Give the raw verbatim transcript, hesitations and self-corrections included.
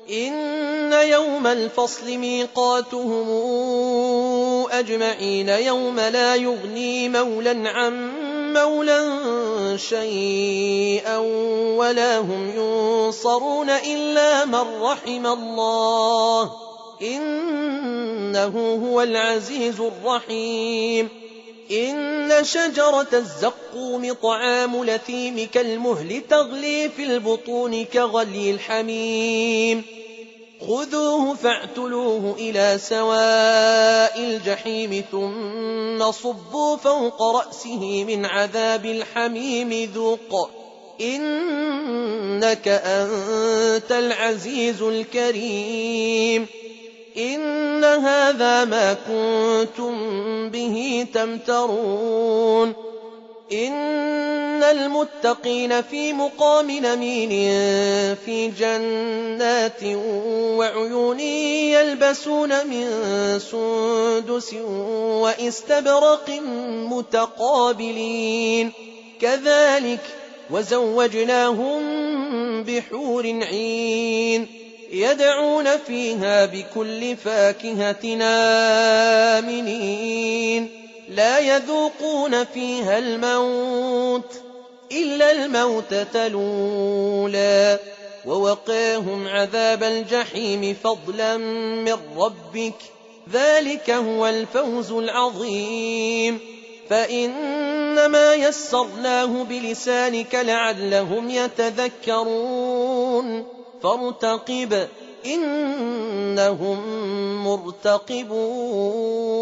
إن يوم الفصل ميقاتهم أجمعين يوم لا يغني مولا عن مولا شيئا ولا هم ينصرون إلا من رحم الله إنه هو العزيز الرحيم. إن شجرة الزقوم طعام الأثيم كالمهل تغلي في البطون كغلي الحميم خذوه فاعتلوه إلى سواء الجحيم ثم صبوا فوق رأسه من عذاب الحميم ذوق إنك أنت العزيز الكريم. إن هذا ما كنتم به تمترون. إن المتقين في مقام أمين في جنات وعيون يلبسون من سندس وإستبرق متقابلين كذلك وزوجناهم بحور عين يدعون فيها بكل فاكهة آمنين لا يذوقون فيها الموت إلا الموتة الأولى ووقاهم عذاب الجحيم فضلا من ربك ذلك هو الفوز العظيم. فإنما يسرناه بلسانك لعلهم يتذكرون فارتقب إنهم مرتقبون.